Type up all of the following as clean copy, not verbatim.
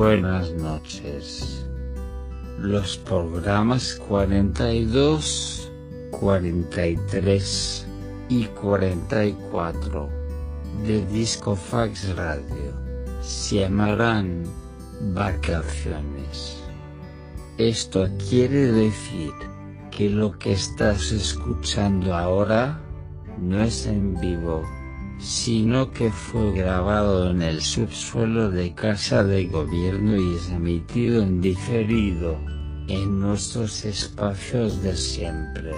buenas noches. Los programas 42, 43 y 44 de Discofax Radio se llamarán Vacaciones. Esto quiere decir que lo que estás escuchando ahora no es en vivo, sino que fue grabado en el subsuelo de Casa de Gobierno y es emitido en diferido, en nuestros espacios de siempre.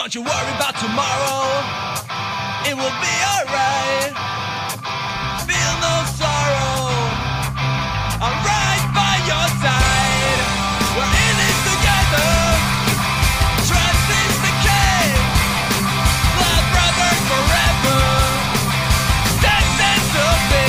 Don't you worry about tomorrow, it will be alright. Feel no sorrow, I'm right by your side. We're in this together, trust is the key. Blood brothers forever, that's meant to be.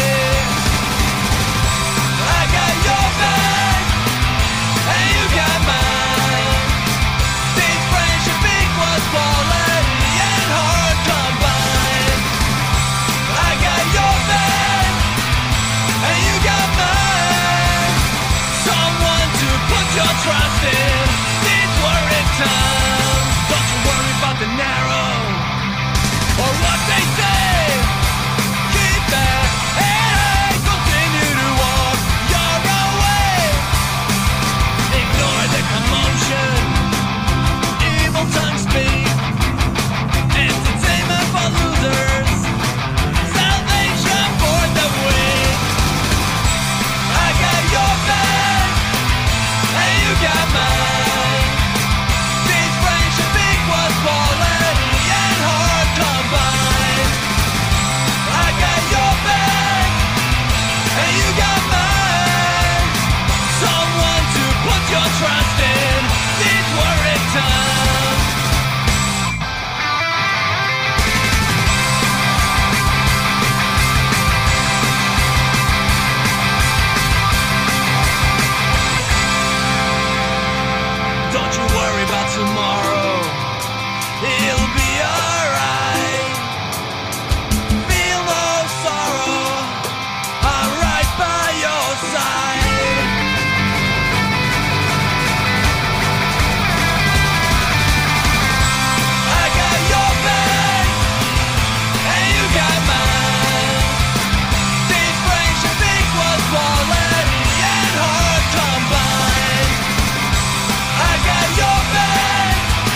I got your back, and you got mine. This friendship equals quality and heart combined. I got your back, and you got mine. Someone to put your trust in. These worried times. Don't you worry about the narrow or what they say. Keep that head high, continue to walk your own way. Ignore the commotion, evil tongues speak. Entertainment for losers, salvation for the weak. I got your back, and you got mine. This friendship equals quality and heart combined. I got your back, and you got mine. Someone to put your trust in. These worried times. Don't you worry about tomorrow, it'll be alright. Feel no sorrow, I'm right by your side. I got your back, and you got mine. This friendship equals quality and heart combined. I got your back,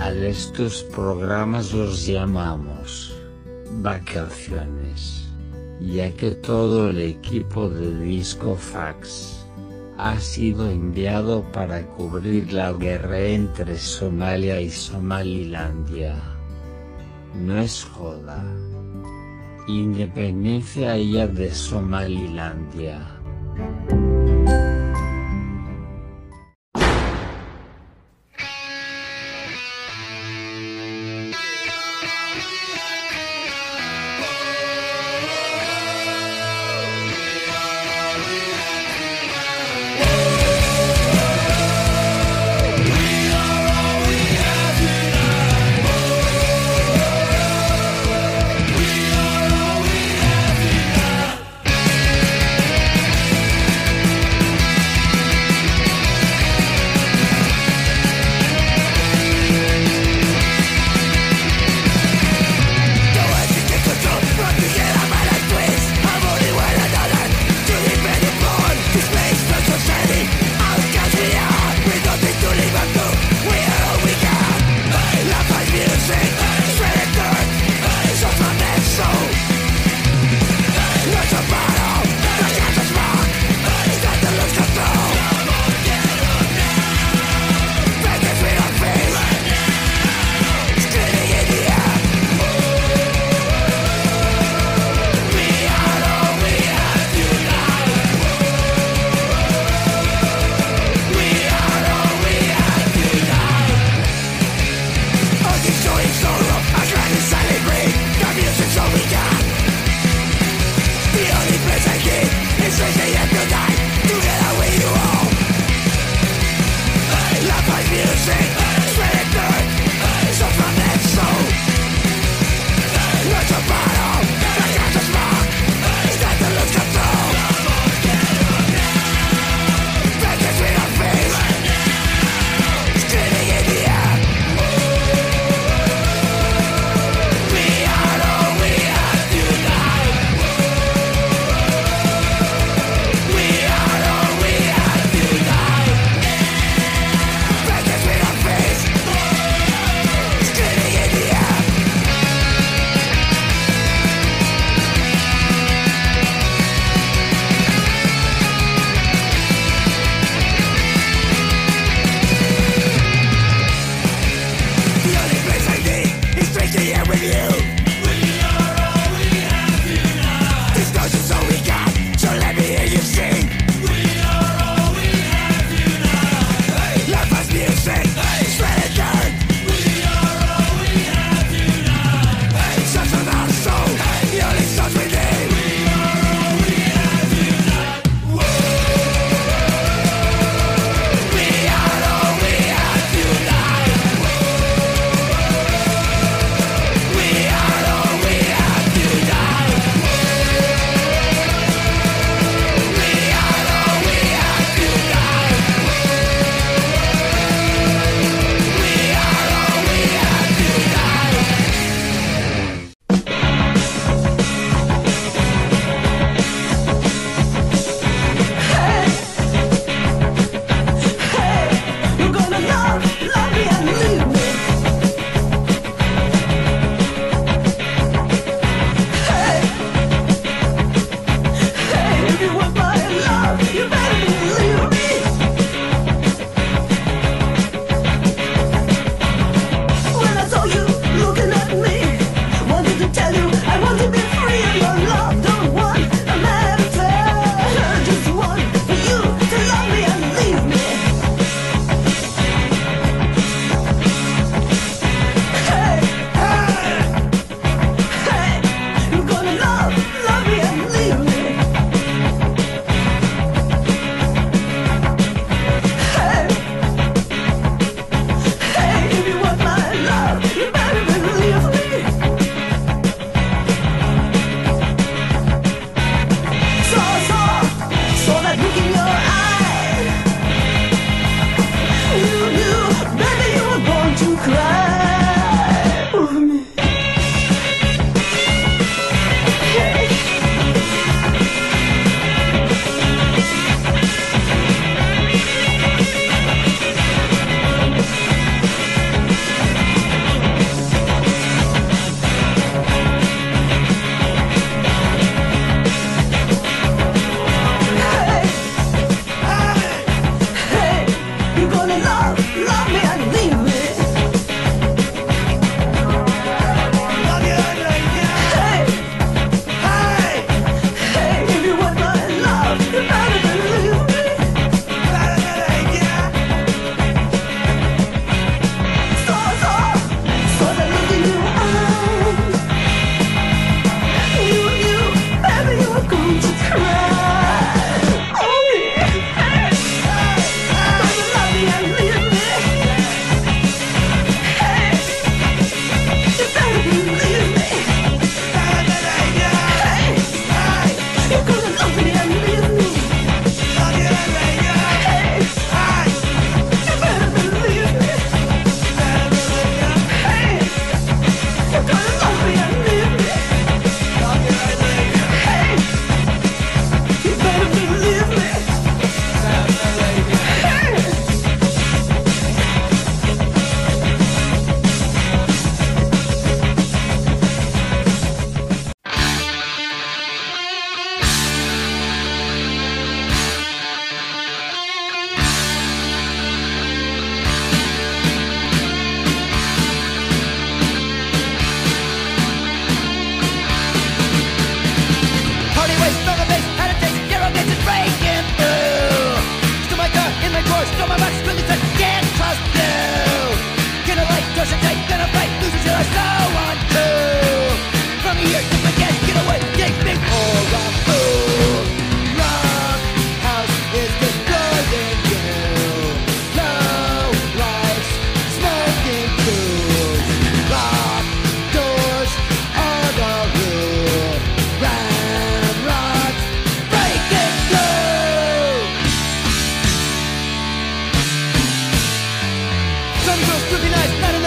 A estos programas los llamamos vacaciones, ya que todo el equipo de Discofax ha sido enviado para cubrir la guerra entre Somalia y Somalilandia. No es joda. Independencia ya de Somalilandia.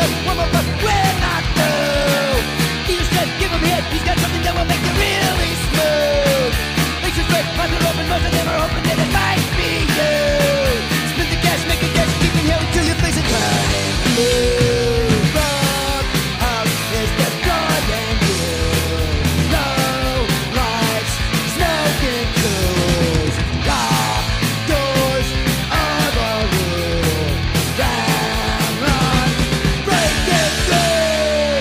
us, one more fuck, we're not through. He said, give him hit, he's got something that will make you really smooth. Makes you straight, eyes are open, most of them are hoping that it might be you. Split the cash, make a guess, keep inhaling till your face is turning blue. Rock house is destroying you. No lights, smoking tools. Lock doors are the rule. Ramrod, break it through.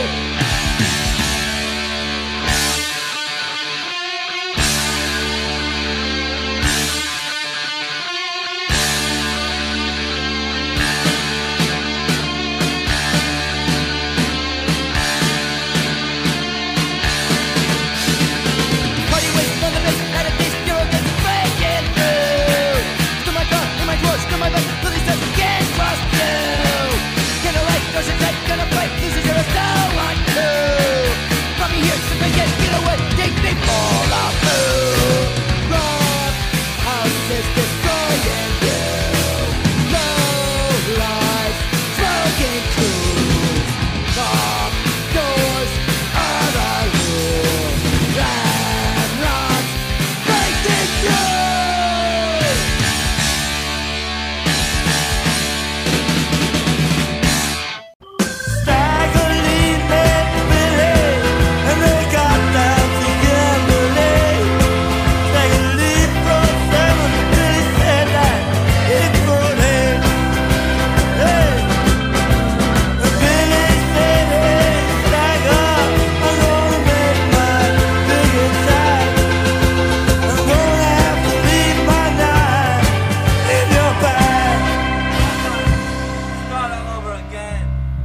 Party waits on the base, at a taste, you're against breaking through. Still my car, in my drawers, still my bike, till he says can't trust you. Candlelight, doors are tight, gonna fight, losers are so untrue. From me here, some get away, take me fall off through. Rock house is destroying you. Low life, smoking tools. Lock doors are the rule. Ramrods, break it through. Staggerly met Billy, and they got down to Gambling. Staggerly from 7 till he said that it's rolling. Hey, and Billy said, hey, Stagger, I'm gonna make my big attack. I'm gonna have to leave my knife in your bag. Start all over again.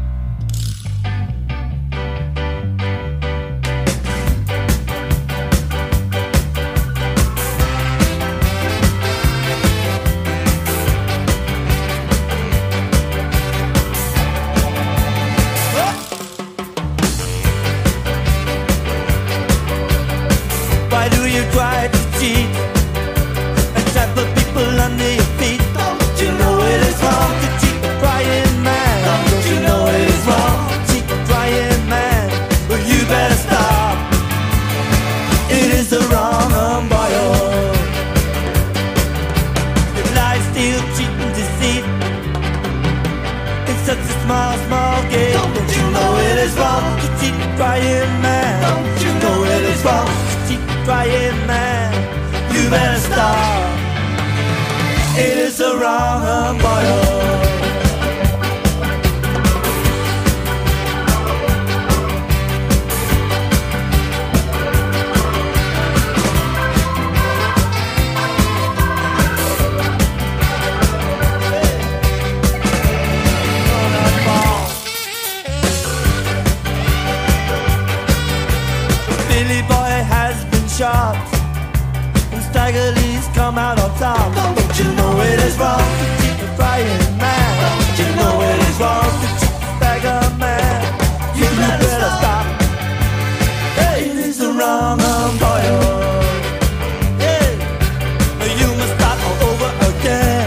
Why do you try to cheat and trample people under your feet? Don't you know it is wrong to cheat a crying man? Don't you know it is wrong to cheat a crying man? Well, you better stop. It is the wrong boy. You lie, steal, cheat, and deceit. It's such a small, small game. Don't you know it is wrong to cheat a crying man? Don't you know it is wrong to cheat a crying man? You better stop. It is the wrong boy. Billy boy has been shot, and Staggerly's come out on top. Don't you know it is wrong to cheat a crying man? Don't you know it is wrong to cheat a Stagger man? You better stop. Hey, it is the wrong boy. Hey, you must start all over again.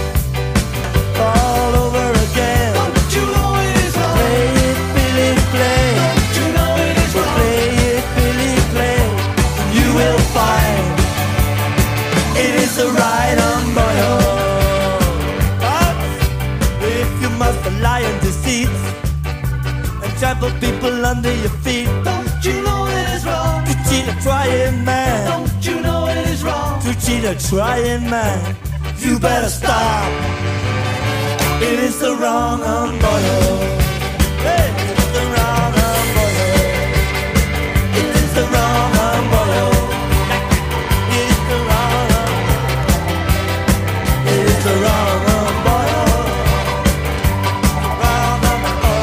All over again. Don't you know it is wrong? Play it, Billy, play. Don't you know it is wrong? Play it, Billy, play. You will find it is the right boy. But if you must lie and deceit and trample people under your feet, don't you know it is wrong to cheat a trying man? Don't you know it is wrong to cheat a trying man? You better stop. It is the wrong boy. Hey, it's the wrong boy. It is the wrong boy. It's the wrong. It is the wrong boy. Wrong boy.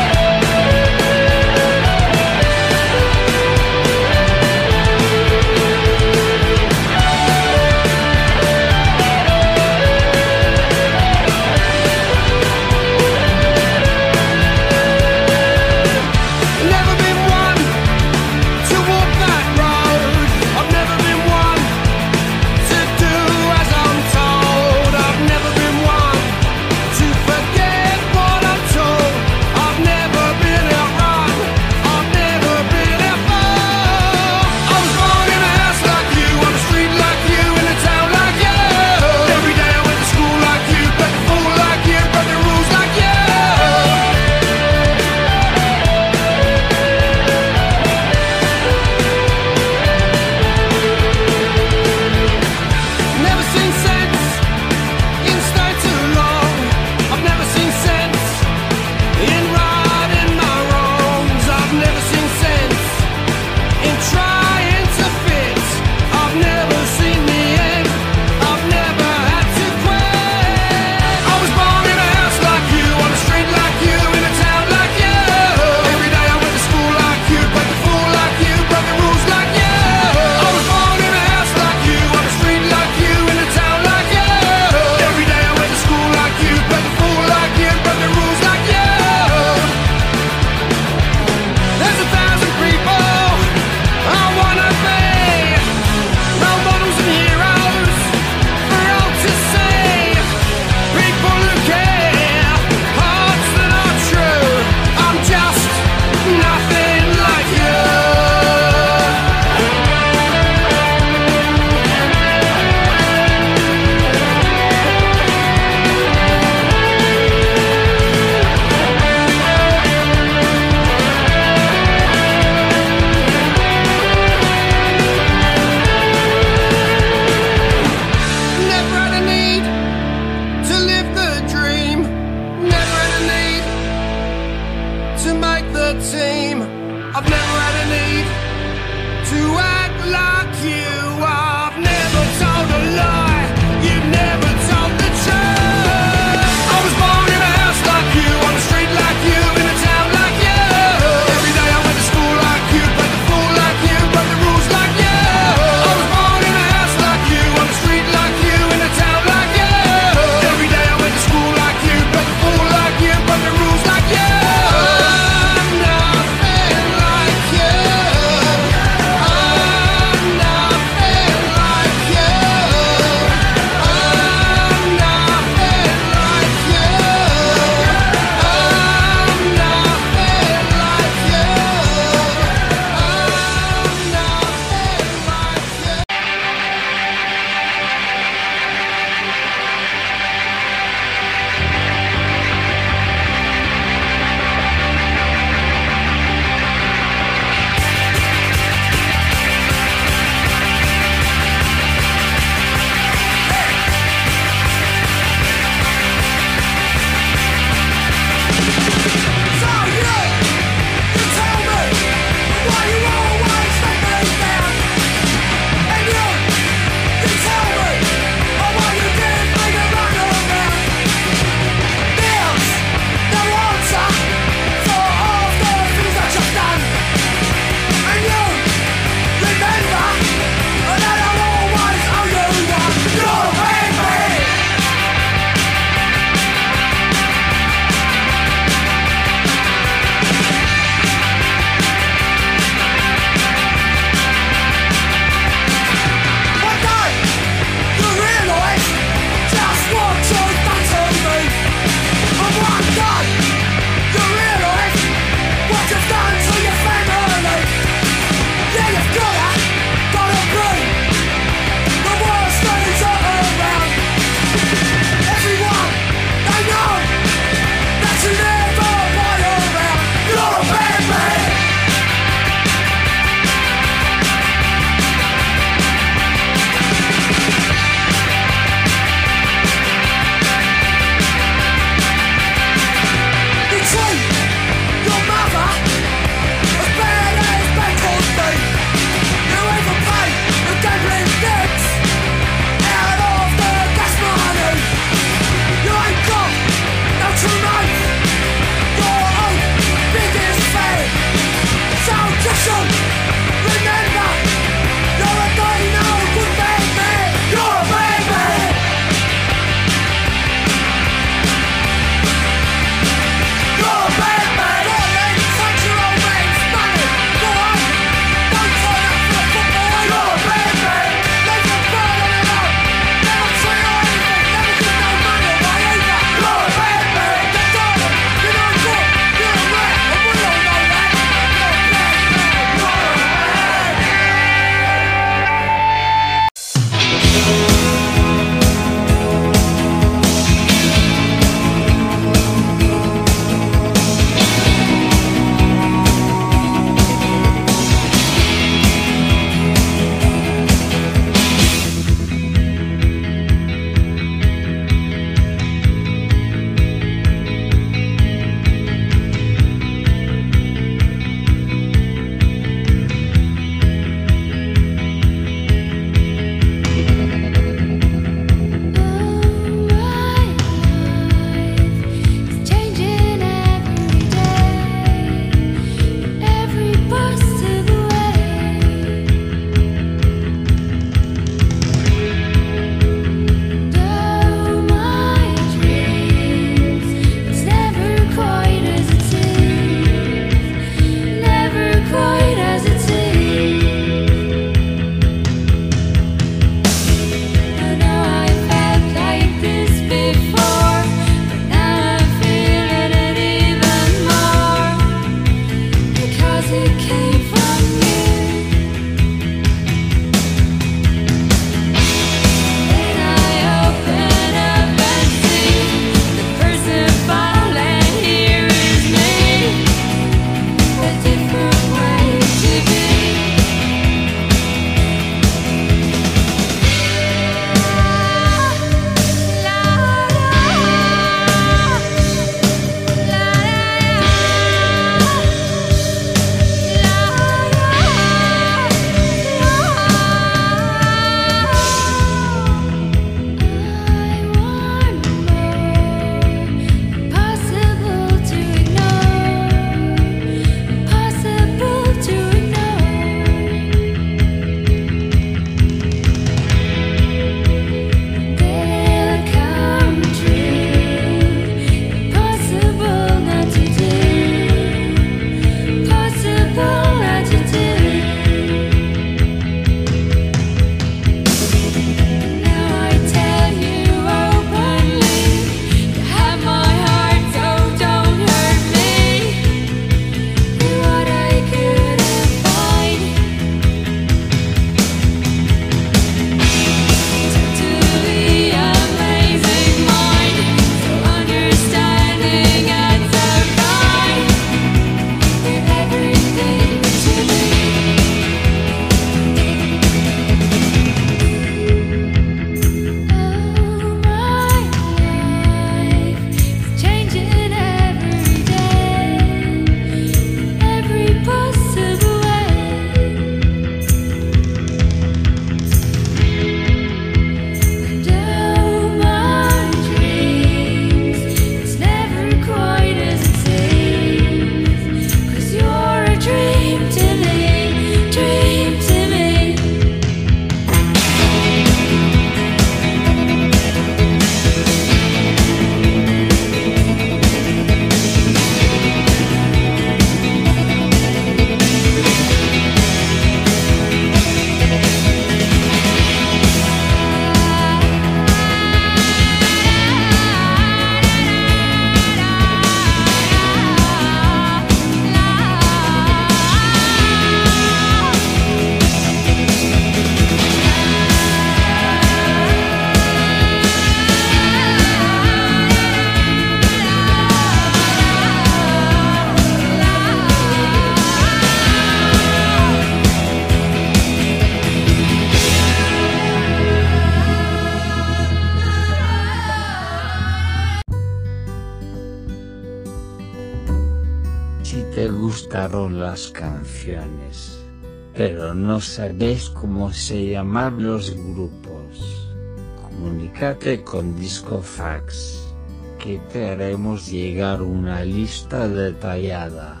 gustaron las canciones, pero no sabéis cómo se llaman los grupos. Comunícate con Discofax, que te haremos llegar una lista detallada.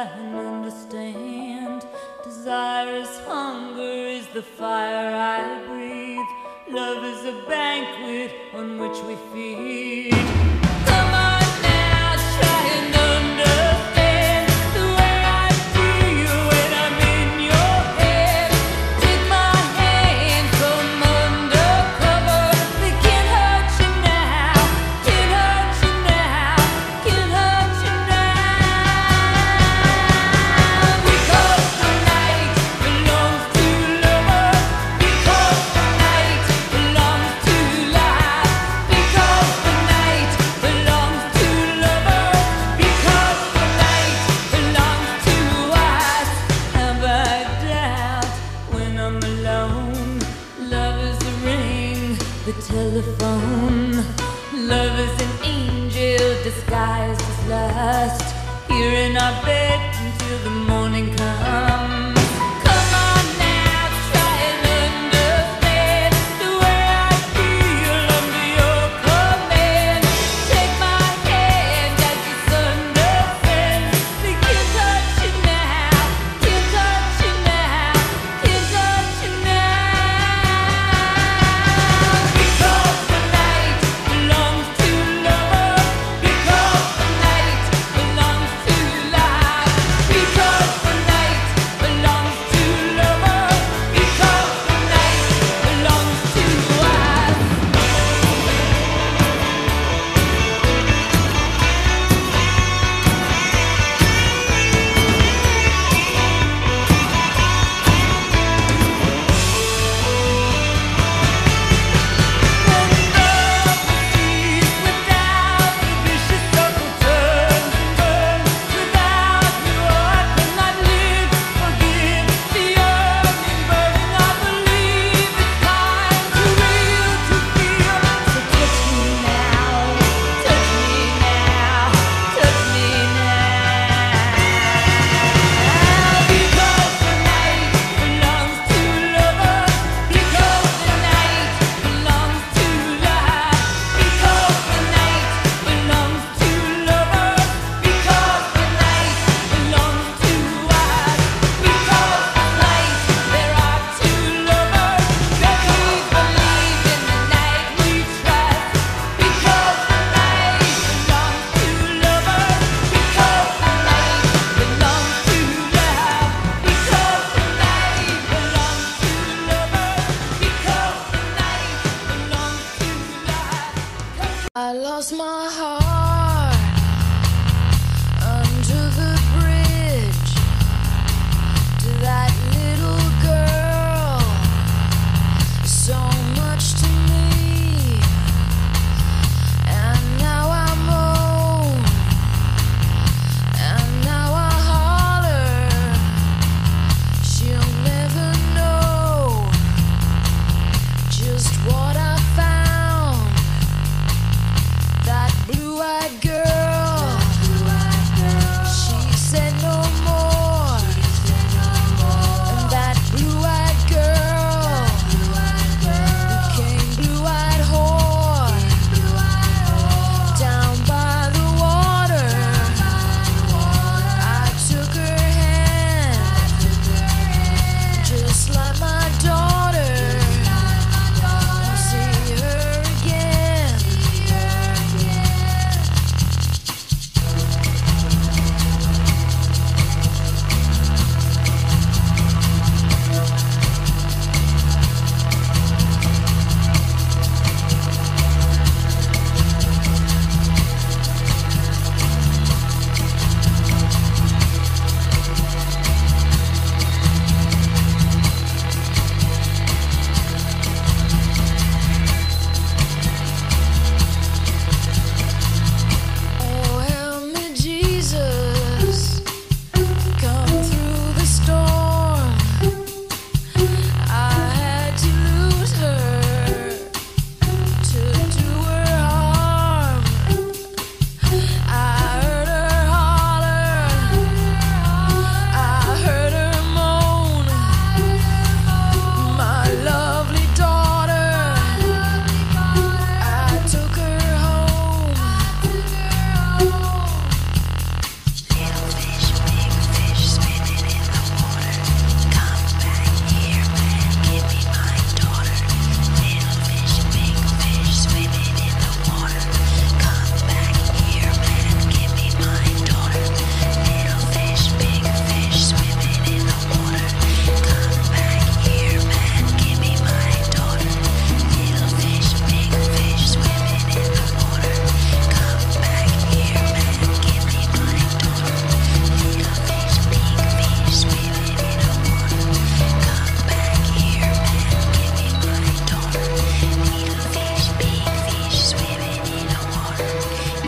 and understand. Desire is hunger, is the fire I breathe. Love is a banquet on which we feed. Come on now, try and understand the way I feel when I'm in your head. Take my hand from undercover. They can't hurt you now, can't hurt you now, can't hurt you now. Because the night belongs to lovers. Because the night belongs to life. Because the night belongs to lovers. Because the night belongs to us. Have I doubt when I'm alone? Love is the ring, the telephone. Love is an angel disguised as lust. Here in our bed until the morning comes. Come on now, try and understand the way I feel under your command. Take my hand as the sun descends. They can't touch you now, can't touch you now, can't touch you now. Because the night belongs to lovers. Because the night belongs to life. Because the night belongs to lovers. Because the night belongs to us. When love proceeds without the vicious circle turns and burns. Without you I cannot live. Forgive the yearning burning. I believe it's time to real to feel. So touch me now, touch me now, touch me now. Because the night belongs to lovers. Because the night belongs to life. Because the night belongs to lovers. Because the night belongs to us. Because tonight there are two lovers. That we believe in the night we trust. Because the night belongs to lovers. Because the night belongs to love. Because the night belongs to lovers. Because the night belongs to life. I lost my heart under the bridge to that little girl. So much to me, and now I'm home, and now I holler. She'll never know just what I found. That blue-eyed girl, she said no more. And that blue-eyed girl,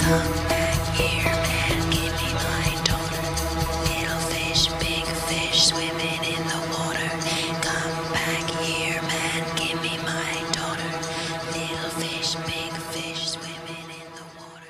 Come back here, man, give me my daughter. Little fish, big fish, swimming in the water. Come back here, man, give me my daughter. Little fish, big fish, swimming in the water.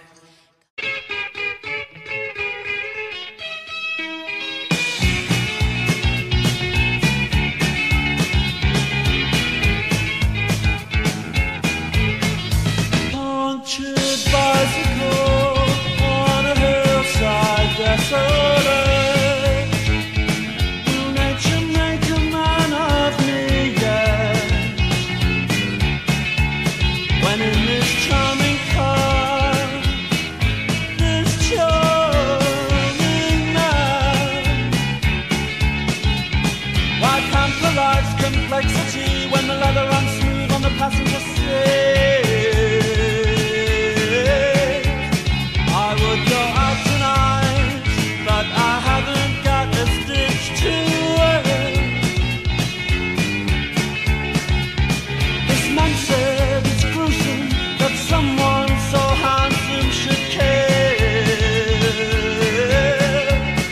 Punctured bicycle on a hillside desolate. Will nature make a man of me yet? When in this charming car, this charming man, why can't the life's complexity when the leather runs smooth on the passenger seat? I would go out tonight, but I haven't got a stitch to wear. This man said it's gruesome that someone so handsome should care.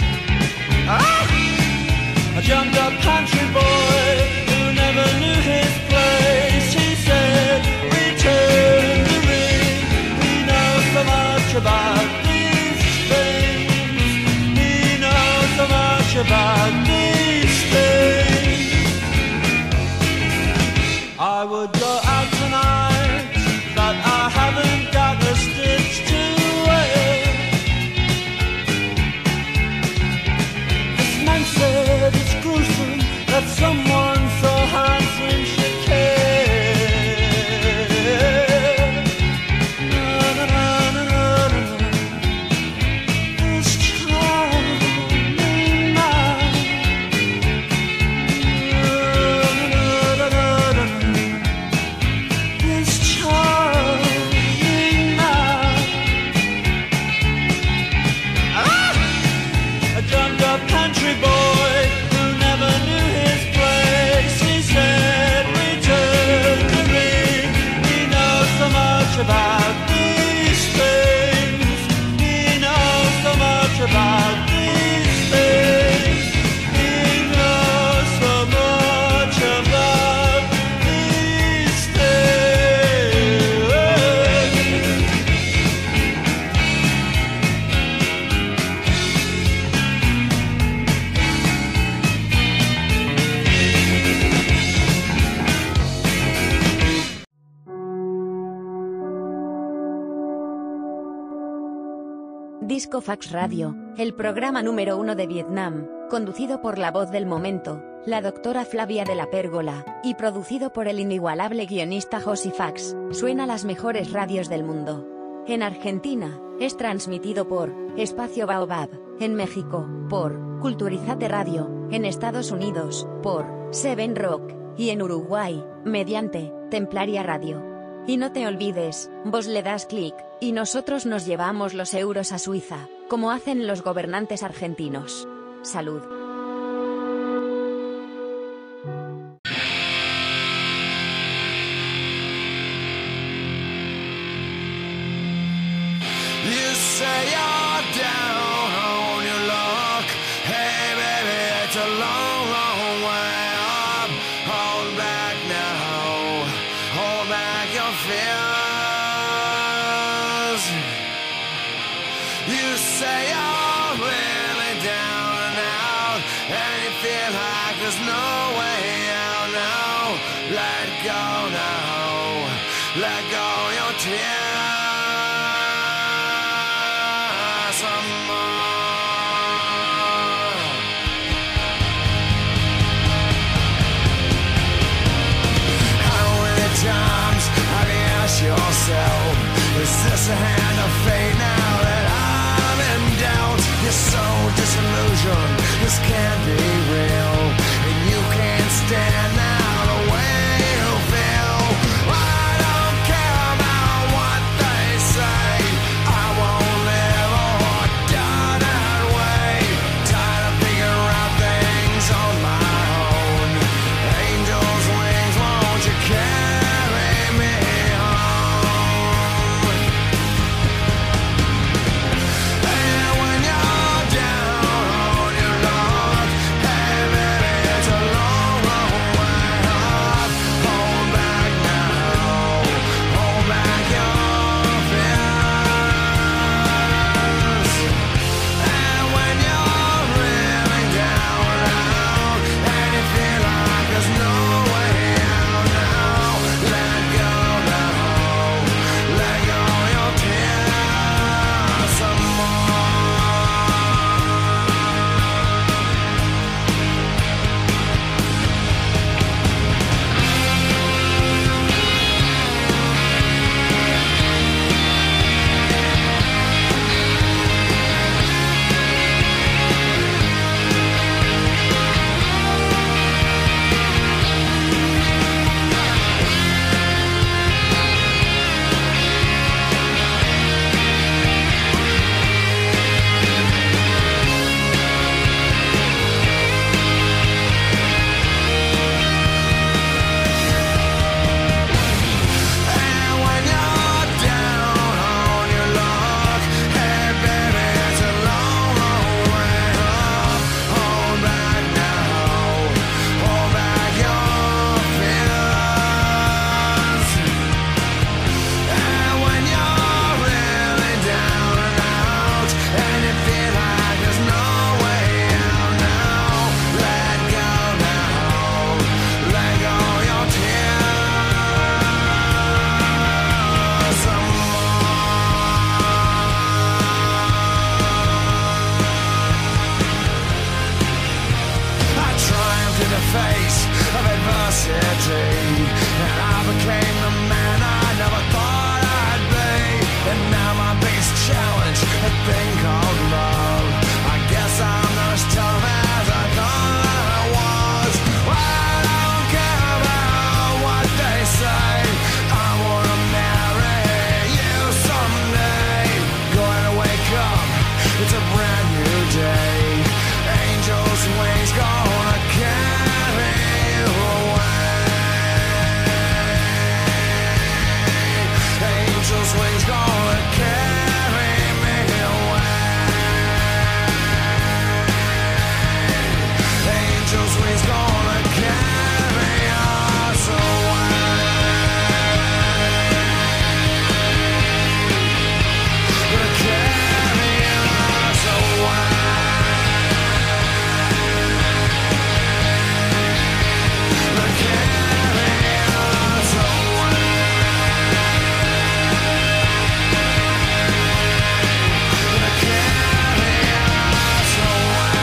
A jumped up country boy who never knew his place. He said, return the ring. We know so much about these things. We know so much about these things. I would go out tonight, but I haven't got a stitch to wear. This man said it's gruesome that someone so handsome should care. Na, na, na, na, na, na. This charming man. Na, na, na, na, na, na. This charming man. A jumped up country boy who never knew his place. He said, return the ring. We know so much about these things. We know so much about these things. We know so much about these things. Disco Fax Radio, el programa número 1 de Vietnam, conducido por la voz del momento, la doctora Flavia de la Pérgola, y producido por el inigualable guionista Josi Fax, suena las mejores radios del mundo. En Argentina, es transmitido por Espacio Baobab, en México, por Culturizate Radio, en Estados Unidos, por Seven Rock, y en Uruguay, mediante Templaria Radio. Y no te olvides, vos le das clic, y nosotros nos llevamos los euros a Suiza, como hacen los gobernantes argentinos. Salud. You say you're down on your luck. Hey baby, it's a long, long way up. Hold back now. Hold back your fears. You say you're really down and out, and you feel like there's no way out now. Let go now. Let go your tears. Some more. How many times have you asked yourself, is this a hand of fate now that I'm in doubt? You're so disillusioned, this can't be real, and you can't stand now the way you feel. I don't care about what they say, I won't live or die that way. Tired of figuring out things on my own. Angel's wings, won't you carry me home? face challenge, a thing called love. I guess I'm not as tough as I thought I was. I don't care about what they say. I wanna marry you someday. Going to wake up, it's a brand new day. Angels' wings gonna carry you away. Angels' wings gonna carry me away. Angels' wings gonna carry us away. Gonna carry us away. Gonna carry us away. Gonna carry us away.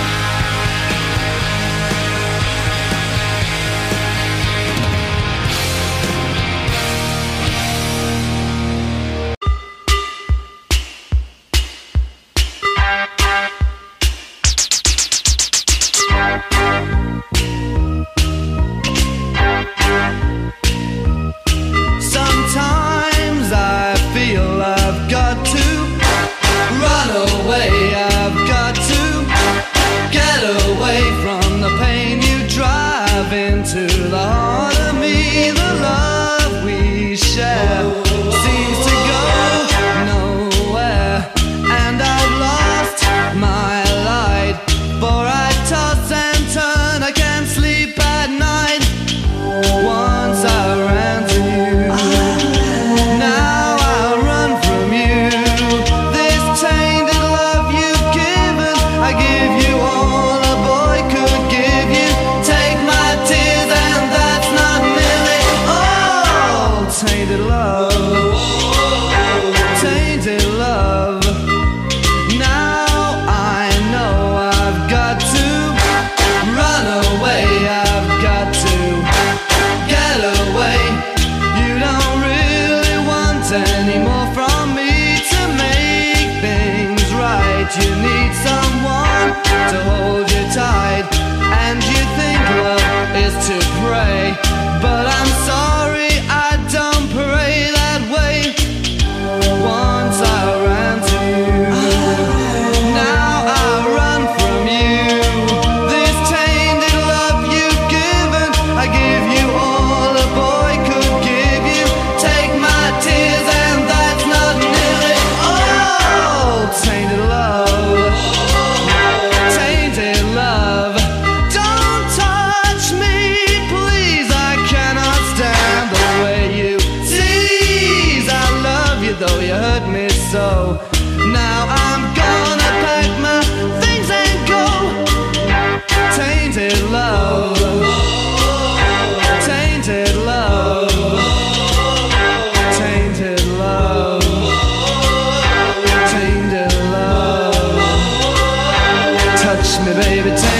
Sometimes I feel I've got to run away. I've got to get away from the pain you drive into the heart of me. The love we share seems to go nowhere, and I've lost my light. For I toss and turn, I can't sleep at night. Once I ran to you, now I run from you. This tainted love you've given, I give you all a boy could give you. Take my tears and that's not nearly all. Tainted love, tainted love. Now I know I've got to run away. I've got to get away. You don't really want any more from me to make things right. You need someone to hold you tight, and you think love is to pray. But I'm sorry, I don't pray that way. Once I ran to you, now I run from you. This tainted love you've given, I give you all a boy could give you. Take my tears and that's not nearly all. Tainted love, tainted love. Don't touch me, please. I cannot stand the way you tease. I love you though you hurt me so. Now I'm gonna pack my things and go. Tainted love, tainted love, tainted love, tainted love. Touch me, baby.